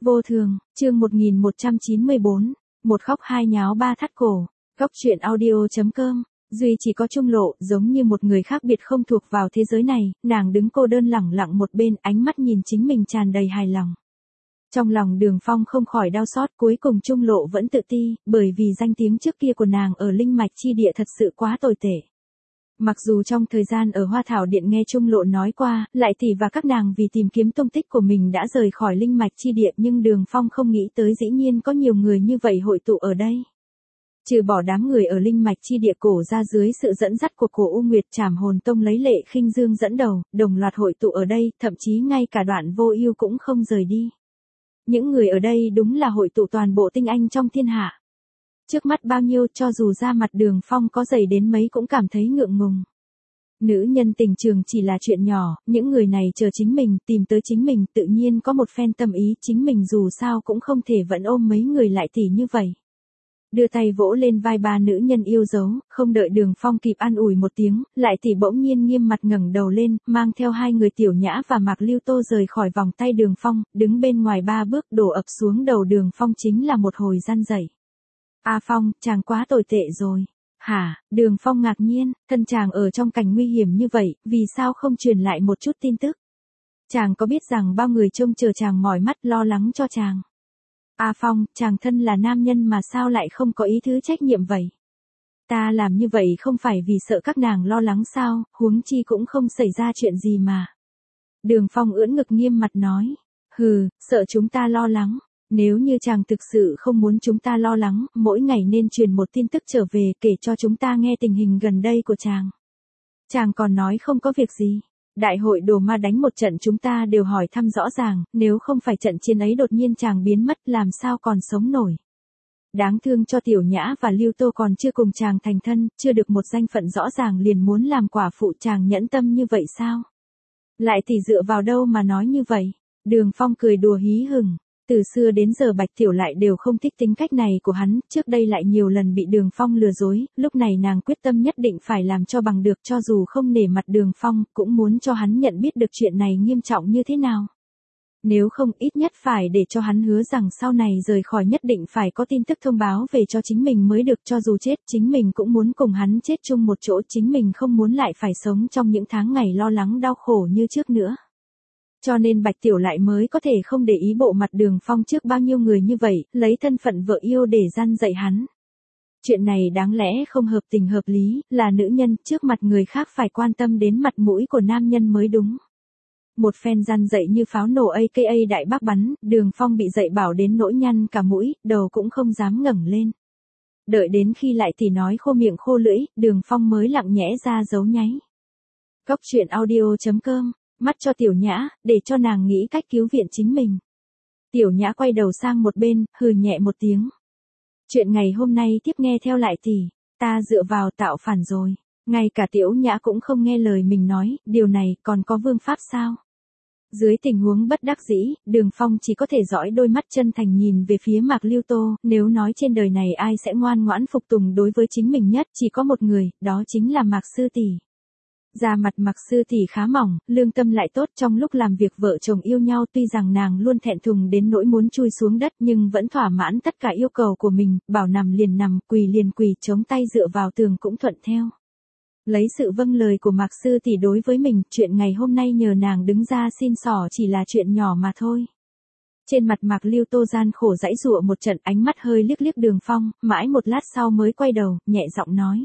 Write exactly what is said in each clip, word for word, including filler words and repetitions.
Vô thường, chương một nghìn một trăm chín mươi bốn, một khóc hai nháo ba thắt cổ. Góc truyện audio.com. Duy chỉ có Trung Lộ, giống như một người khác biệt không thuộc vào thế giới này, nàng đứng cô đơn lẳng lặng một bên, ánh mắt nhìn chính mình tràn đầy hài lòng. Trong lòng Đường Phong không khỏi đau xót, cuối cùng Trung Lộ vẫn tự ti, bởi vì danh tiếng trước kia của nàng ở linh mạch chi địa thật sự quá tồi tệ. Mặc dù trong thời gian ở Hoa Thảo Điện nghe Trung Lộ nói qua, Lại Tỷ và các nàng vì tìm kiếm tung tích của mình đã rời khỏi linh mạch chi địa, nhưng Đường Phong không nghĩ tới dĩ nhiên có nhiều người như vậy hội tụ ở đây. Trừ bỏ đám người ở linh mạch chi địa cổ ra dưới sự dẫn dắt của cổ U Nguyệt Trảm Hồn Tông lấy Lệ Khinh Dương dẫn đầu, đồng loạt hội tụ ở đây, thậm chí ngay cả Đoạn Vô Ưu cũng không rời đi. Những người ở đây đúng là hội tụ toàn bộ tinh anh trong thiên hạ. Trước mắt bao nhiêu, cho dù ra mặt Đường Phong có dày đến mấy cũng cảm thấy ngượng ngùng. Nữ nhân tình trường chỉ là chuyện nhỏ, những người này chờ chính mình, tìm tới chính mình, tự nhiên có một phen tâm ý, chính mình dù sao cũng không thể vẫn ôm mấy người Lại Tỷ như vậy. Đưa tay vỗ lên vai ba nữ nhân yêu dấu, không đợi Đường Phong kịp an ủi một tiếng, Lại Tỷ bỗng nhiên nghiêm mặt ngẩng đầu lên, mang theo hai người Tiểu Nhã và Mạc Lưu Tô rời khỏi vòng tay Đường Phong, đứng bên ngoài ba bước đổ ập xuống đầu Đường Phong chính là một hồi răn rẩy. A Phong, chàng quá tồi tệ rồi. Hả? Đường Phong ngạc nhiên, thân chàng ở trong cảnh nguy hiểm như vậy, vì sao không truyền lại một chút tin tức? Chàng có biết rằng bao người trông chờ chàng mỏi mắt lo lắng cho chàng? A Phong, chàng thân là nam nhân mà sao lại không có ý thứ trách nhiệm vậy? Ta làm như vậy không phải vì sợ các nàng lo lắng sao, huống chi cũng không xảy ra chuyện gì mà. Đường Phong ưỡn ngực nghiêm mặt nói, hừ, sợ chúng ta lo lắng. Nếu như chàng thực sự không muốn chúng ta lo lắng, mỗi ngày nên truyền một tin tức trở về kể cho chúng ta nghe tình hình gần đây của chàng. Chàng còn nói không có việc gì. Đại hội đồ ma đánh một trận chúng ta đều hỏi thăm rõ ràng, nếu không phải trận chiến ấy đột nhiên chàng biến mất làm sao còn sống nổi. Đáng thương cho Tiểu Nhã và Lưu Tô còn chưa cùng chàng thành thân, chưa được một danh phận rõ ràng liền muốn làm quả phụ, chàng nhẫn tâm như vậy sao? Lại thì dựa vào đâu mà nói như vậy? Đường Phong cười đùa hí hửng. Từ xưa đến giờ Bạch Tiểu Lại đều không thích tính cách này của hắn, trước đây lại nhiều lần bị Đường Phong lừa dối, lúc này nàng quyết tâm nhất định phải làm cho bằng được, cho dù không nể mặt Đường Phong, cũng muốn cho hắn nhận biết được chuyện này nghiêm trọng như thế nào. Nếu không, ít nhất phải để cho hắn hứa rằng sau này rời khỏi nhất định phải có tin tức thông báo về cho chính mình mới được, cho dù chết chính mình cũng muốn cùng hắn chết chung một chỗ, chính mình không muốn lại phải sống trong những tháng ngày lo lắng đau khổ như trước nữa. Cho nên Bạch Tiểu Lại mới có thể không để ý bộ mặt Đường Phong trước bao nhiêu người như vậy, lấy thân phận vợ yêu để gian dạy hắn. Chuyện này đáng lẽ không hợp tình hợp lý, là nữ nhân trước mặt người khác phải quan tâm đến mặt mũi của nam nhân mới đúng. Một phen gian dạy như pháo nổ a ca a đại bác bắn, Đường Phong bị dạy bảo đến nỗi nhăn cả mũi, đầu cũng không dám ngẩng lên. Đợi đến khi Lại Tỷ nói khô miệng khô lưỡi, Đường Phong mới lặng nhẽ ra dấu nháy. Góc truyện audio.com. Mắt cho Tiểu Nhã, để cho nàng nghĩ cách cứu viện chính mình. Tiểu Nhã quay đầu sang một bên, hừ nhẹ một tiếng. Chuyện ngày hôm nay tiếp nghe theo Lại Tỷ, ta dựa vào tạo phản rồi. Ngay cả Tiểu Nhã cũng không nghe lời mình nói, điều này còn có vương pháp sao? Dưới tình huống bất đắc dĩ, Đường Phong chỉ có thể dõi đôi mắt chân thành nhìn về phía Mạc Lưu Tô, nếu nói trên đời này ai sẽ ngoan ngoãn phục tùng đối với chính mình nhất, chỉ có một người, đó chính là Mạc sư tỷ. Da mặt Mạc sư tỷ khá mỏng, lương tâm lại tốt, trong lúc làm việc vợ chồng yêu nhau tuy rằng nàng luôn thẹn thùng đến nỗi muốn chui xuống đất nhưng vẫn thỏa mãn tất cả yêu cầu của mình, bảo nằm liền nằm, quỳ liền quỳ, chống tay dựa vào tường cũng thuận theo. Lấy sự vâng lời của Mạc sư tỷ đối với mình, chuyện ngày hôm nay nhờ nàng đứng ra xin xỏ chỉ là chuyện nhỏ mà thôi. Trên mặt Mạc Lưu Tô gian khổ giãy giụa một trận, ánh mắt hơi liếc liếc Đường Phong, mãi một lát sau mới quay đầu, nhẹ giọng nói.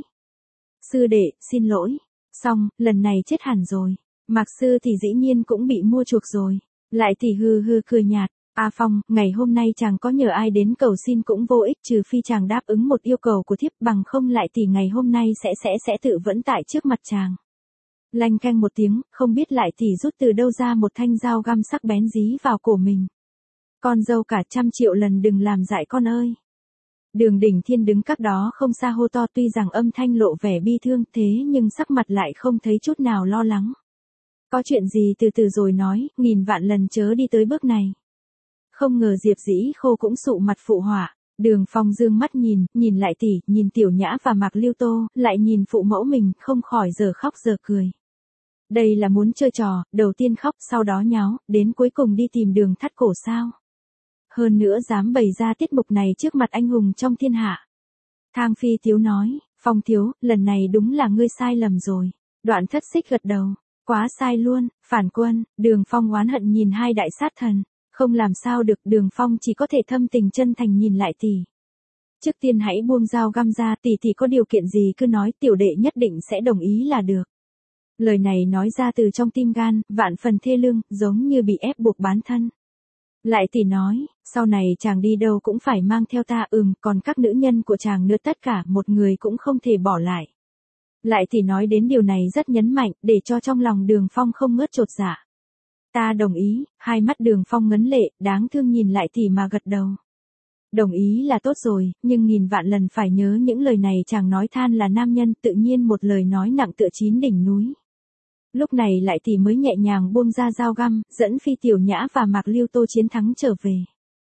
Sư đệ, xin lỗi. Xong, lần này chết hẳn rồi. Mạc sư thì dĩ nhiên cũng bị mua chuộc rồi. Lại thì hư hư cười nhạt. A Phong, ngày hôm nay chàng có nhờ ai đến cầu xin cũng vô ích, trừ phi chàng đáp ứng một yêu cầu của thiếp, bằng không Lại thì ngày hôm nay sẽ sẽ sẽ tự vẫn tại trước mặt chàng. Lanh canh một tiếng, không biết Lại thì rút từ đâu ra một thanh dao găm sắc bén dí vào cổ mình. Con dâu cả trăm triệu lần đừng làm dại con ơi. Đường Đỉnh Thiên đứng cách đó không xa hô to, tuy rằng âm thanh lộ vẻ bi thương thế nhưng sắc mặt lại không thấy chút nào lo lắng. Có chuyện gì từ từ rồi nói, nghìn vạn lần chớ đi tới bước này. Không ngờ Diệp Dĩ Khô cũng sụ mặt phụ họa. Đường Phong dương mắt nhìn, nhìn Lại Tỷ, nhìn Tiểu Nhã và Mạc Lưu Tô, lại nhìn phụ mẫu mình, không khỏi giờ khóc giờ cười. Đây là muốn chơi trò, đầu tiên khóc sau đó nháo, đến cuối cùng đi tìm đường thắt cổ sao. hơn nữa dám bày ra tiết mục này trước mặt anh hùng trong thiên hạ. Thang Phi Tiếu nói, Phong thiếu, lần này đúng là ngươi sai lầm rồi. Đoạn Thất Xích gật đầu, quá sai luôn, phản quân. Đường Phong oán hận nhìn hai đại sát thần, không làm sao được. Đường Phong chỉ có thể thâm tình chân thành nhìn lại tỷ. Trước tiên hãy buông dao găm ra, tỷ tỷ có điều kiện gì cứ nói, tiểu đệ nhất định sẽ đồng ý là được. Lời này nói ra từ trong tim gan, vạn phần thê lương, giống như bị ép buộc bán thân. Lại tỷ nói, sau này chàng đi đâu cũng phải mang theo ta, ừm, còn các nữ nhân của chàng nữa, tất cả một người cũng không thể bỏ lại. Lại tỷ nói đến điều này rất nhấn mạnh, để cho trong lòng Đường Phong không ngớt chột dạ. Ta đồng ý. Hai mắt Đường Phong ngấn lệ, đáng thương nhìn lại tỷ mà gật đầu. Đồng ý là tốt rồi, nhưng nghìn vạn lần phải nhớ những lời này chàng nói, than là nam nhân, tự nhiên một lời nói nặng tựa chín đỉnh núi. Lúc này lại tỷ mới nhẹ nhàng buông ra dao găm, dẫn Phi Tiểu Nhã và Mạc Lưu Tô chiến thắng trở về.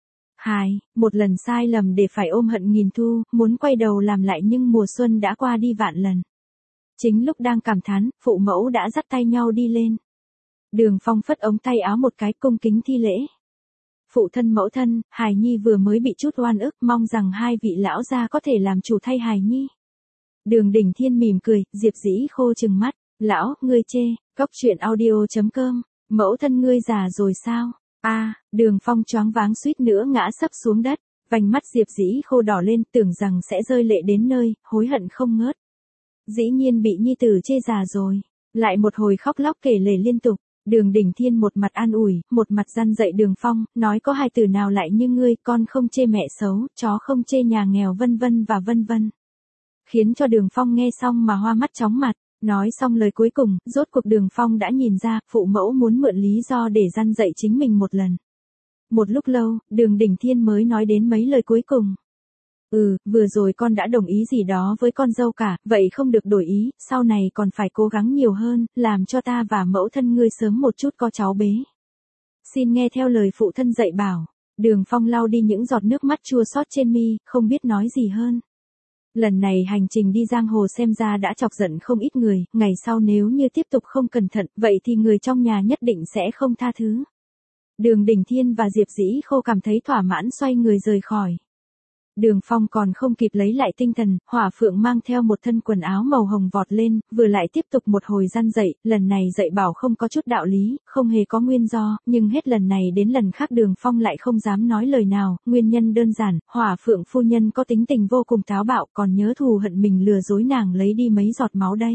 Hai, một lần sai lầm để phải ôm hận nghìn thu, muốn quay đầu làm lại nhưng mùa xuân đã qua đi vạn lần. Chính lúc đang cảm thán, phụ mẫu đã dắt tay nhau đi lên. Đường Phong phất ống tay áo một cái, cung kính thi lễ. Phụ thân mẫu thân, hài nhi vừa mới bị chút oan ức, mong rằng hai vị lão gia có thể làm chủ thay hài nhi. Đường Đình Thiên mỉm cười, Diệp Dĩ Khô trừng mắt, lão, ngươi chê, cóc truyện audio chấm com, mẫu thân ngươi già rồi sao? A, à, Đường Phong choáng váng suýt nữa ngã sấp xuống đất, vành mắt Diệp Dĩ Khô đỏ lên, tưởng rằng sẽ rơi lệ đến nơi, hối hận không ngớt. Dĩ nhiên bị nhi tử chê già rồi, lại một hồi khóc lóc kể lể liên tục. Đường Đình Thiên một mặt an ủi, một mặt răn dạy Đường Phong, nói có hai từ nào lại như ngươi, con không chê mẹ xấu, chó không chê nhà nghèo, vân vân và vân vân. Khiến cho Đường Phong nghe xong mà hoa mắt chóng mặt, nói xong lời cuối cùng, rốt cuộc Đường Phong đã nhìn ra, phụ mẫu muốn mượn lý do để răn dạy chính mình một lần. Một lúc lâu, Đường Đình Thiên mới nói đến mấy lời cuối cùng. Ừ, vừa rồi con đã đồng ý gì đó với con dâu cả, vậy không được đổi ý, sau này còn phải cố gắng nhiều hơn, làm cho ta và mẫu thân ngươi sớm một chút có cháu bế. Xin nghe theo lời phụ thân dạy bảo. Đường Phong lau đi những giọt nước mắt chua xót trên mi, không biết nói gì hơn. Lần này hành trình đi giang hồ xem ra đã chọc giận không ít người, ngày sau nếu như tiếp tục không cẩn thận, vậy thì người trong nhà nhất định sẽ không tha thứ. Đường Đình Thiên và Diệp Dĩ Khô cảm thấy thỏa mãn xoay người rời khỏi. Đường Phong còn không kịp lấy lại tinh thần, Hỏa Phượng mang theo một thân quần áo màu hồng vọt lên, vừa lại tiếp tục một hồi răn dạy, lần này dạy bảo không có chút đạo lý, không hề có nguyên do, nhưng hết lần này đến lần khác Đường Phong lại không dám nói lời nào, nguyên nhân đơn giản, Hỏa Phượng phu nhân có tính tình vô cùng táo bạo, còn nhớ thù hận mình lừa dối nàng lấy đi mấy giọt máu đây.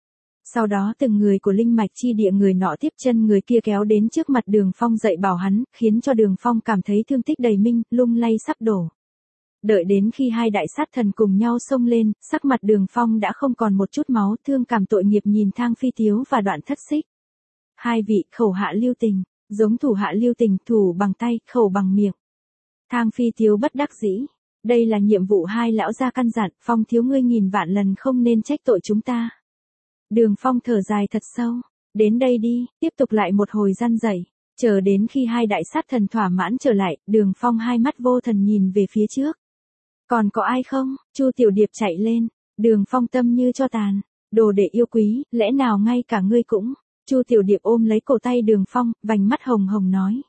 Sau đó từng người của linh mạch chi địa người nọ tiếp chân người kia kéo đến trước mặt Đường Phong dạy bảo hắn, khiến cho Đường Phong cảm thấy thương tích đầy mình, lung lay sắp đổ. Đợi đến khi hai đại sát thần cùng nhau xông lên, sắc mặt Đường Phong đã không còn một chút máu, thương cảm tội nghiệp nhìn Thang Phi Tiếu và Đoạn Thất Xích. Hai vị, khẩu hạ lưu tình, giống thủ hạ lưu tình, thủ bằng tay, khẩu bằng miệng. Thang Phi Tiếu bất đắc dĩ, đây là nhiệm vụ hai lão gia căn dặn, Phong thiếu ngươi nghìn vạn lần không nên trách tội chúng ta. Đường Phong thở dài thật sâu, đến đây đi, tiếp tục lại một hồi răn dạy. Chờ đến khi hai đại sát thần thỏa mãn trở lại, Đường Phong hai mắt vô thần nhìn về phía trước. Còn có ai không? Chu Tiểu Điệp chạy lên, Đường Phong tâm như cho tàn, đồ đệ yêu quý, lẽ nào ngay cả ngươi cũng? Chu Tiểu Điệp ôm lấy cổ tay Đường Phong, vành mắt hồng hồng nói.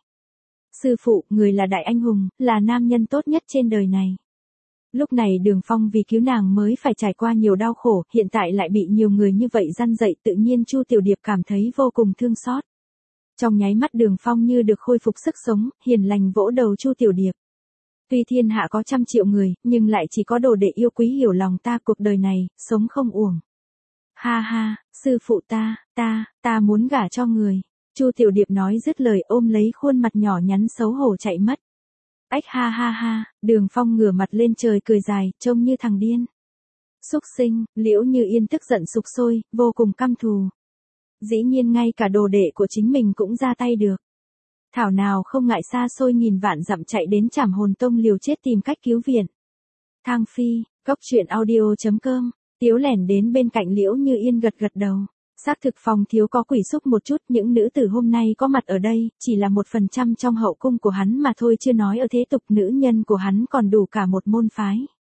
Sư phụ, người là đại anh hùng, là nam nhân tốt nhất trên đời này. Lúc này Đường Phong vì cứu nàng mới phải trải qua nhiều đau khổ, hiện tại lại bị nhiều người như vậy răn dạy, tự nhiên Chu Tiểu Điệp cảm thấy vô cùng thương xót. Trong nháy mắt Đường Phong như được khôi phục sức sống, hiền lành vỗ đầu Chu Tiểu Điệp. Tuy thiên hạ có trăm triệu người, nhưng lại chỉ có đồ đệ yêu quý hiểu lòng ta, cuộc đời này, sống không uổng. Ha ha, sư phụ ta, ta, ta muốn gả cho người. Chu Tiểu Điệp nói dứt lời ôm lấy khuôn mặt nhỏ nhắn xấu hổ chạy mất. Ách ha ha ha, Đường Phong ngửa mặt lên trời cười dài, trông như thằng điên. Xúc sinh, Liễu Như Yên tức giận sục sôi, vô cùng căm thù. Dĩ nhiên ngay cả đồ đệ của chính mình cũng ra tay được. Thảo nào không ngại xa xôi nghìn vạn dặm chạy đến Trảm Hồn Tông liều chết tìm cách cứu viện. Thang Phi, cóc truyện audio chấm com, Tiếu lẻn đến bên cạnh Liễu Như Yên gật gật đầu. Xác thực Phong thiếu có quỷ xúc một chút, những nữ tử hôm nay có mặt ở đây, chỉ là một phần trăm trong hậu cung của hắn mà thôi, chưa nói ở thế tục nữ nhân của hắn còn đủ cả một môn phái.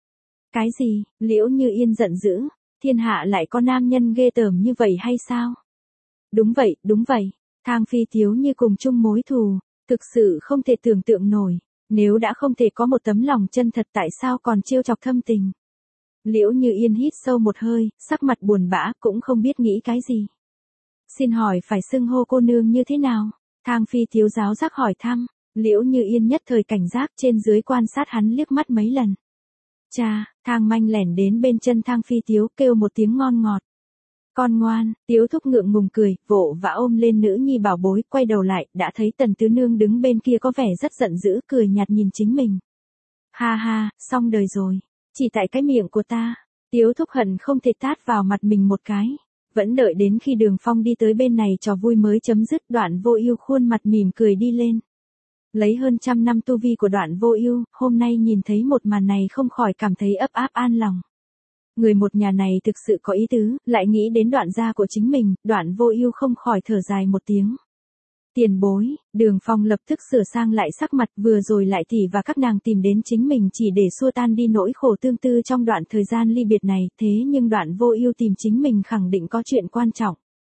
Cái gì? Liễu Như Yên giận dữ, thiên hạ lại có nam nhân ghê tởm như vậy hay sao? Đúng vậy, đúng vậy. Thang Phi Tiếu như cùng chung mối thù, thực sự không thể tưởng tượng nổi. Nếu đã không thể có một tấm lòng chân thật tại sao còn trêu chọc thâm tình. Liễu Như Yên hít sâu một hơi, sắc mặt buồn bã, cũng không biết nghĩ cái gì. Xin hỏi phải xưng hô cô nương như thế nào? Thang Phi thiếu giáo giác hỏi thăm. Liễu Như Yên nhất thời cảnh giác, trên dưới quan sát hắn liếc mắt mấy lần. Cha, Thang Manh lẻn đến bên chân Thang Phi thiếu, kêu một tiếng ngon ngọt. Con ngoan, Tiếu Thúc ngượng ngùng cười, vỗ vã ôm lên nữ nhi bảo bối, quay đầu lại, đã thấy Tần Tứ Nương đứng bên kia có vẻ rất giận dữ, cười nhạt nhìn chính mình. Ha ha, xong đời rồi. Chỉ tại cái miệng của ta. Tiếu Thúc hận không thể tát vào mặt mình một cái. Vẫn đợi đến khi Đường Phong đi tới bên này trò vui mới chấm dứt, Đoạn Vô Ưu khuôn mặt mỉm cười đi lên. Lấy hơn trăm năm tu vi của Đoạn Vô Ưu, hôm nay nhìn thấy một màn này không khỏi cảm thấy ấp áp an lòng. Người một nhà này thực sự có ý tứ, lại nghĩ đến Đoạn gia của chính mình, Đoạn Vô Ưu không khỏi thở dài một tiếng. Tiền bối, Đường Phong lập tức sửa sang lại sắc mặt, vừa rồi lại tỷ và các nàng tìm đến chính mình chỉ để xua tan đi nỗi khổ tương tư trong đoạn thời gian ly biệt này, thế nhưng Đoạn Vô Ưu tìm chính mình khẳng định có chuyện quan trọng.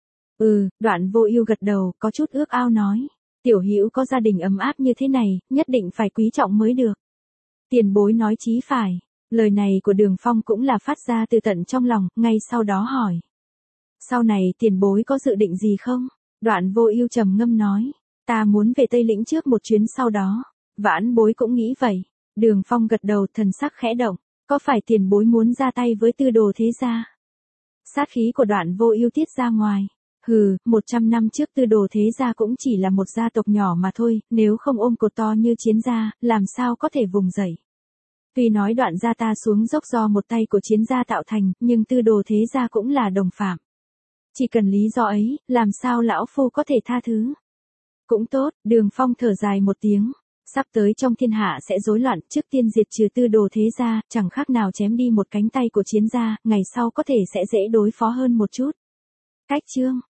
Ừ, Đoạn Vô Ưu gật đầu, có chút ước ao nói, tiểu hữu có gia đình ấm áp như thế này, nhất định phải quý trọng mới được. Tiền bối nói chí phải. Lời này của Đường Phong cũng là phát ra từ tận trong lòng, ngay sau đó hỏi. Sau này tiền bối có dự định gì không? Đoạn Vô Ưu trầm ngâm nói. Ta muốn về Tây Lĩnh trước một chuyến sau đó. Vãn bối cũng nghĩ vậy. Đường Phong gật đầu, thần sắc khẽ động. Có phải tiền bối muốn ra tay với Tư Đồ thế gia? Sát khí của Đoạn Vô Ưu tiết ra ngoài. Hừ, một trăm năm trước Tư Đồ thế gia cũng chỉ là một gia tộc nhỏ mà thôi, nếu không ôm cột to như Chiến gia, làm sao có thể vùng dậy. Tuy nói Đoạn gia ta xuống dốc do một tay của Chiến gia tạo thành, nhưng Tư Đồ thế gia cũng là đồng phạm. Chỉ cần lý do ấy, làm sao lão phu có thể tha thứ. Cũng tốt, Đường Phong thở dài một tiếng. Sắp tới trong thiên hạ sẽ rối loạn, trước tiên diệt trừ Tư Đồ thế gia, chẳng khác nào chém đi một cánh tay của Chiến gia, ngày sau có thể sẽ dễ đối phó hơn một chút. Cách chương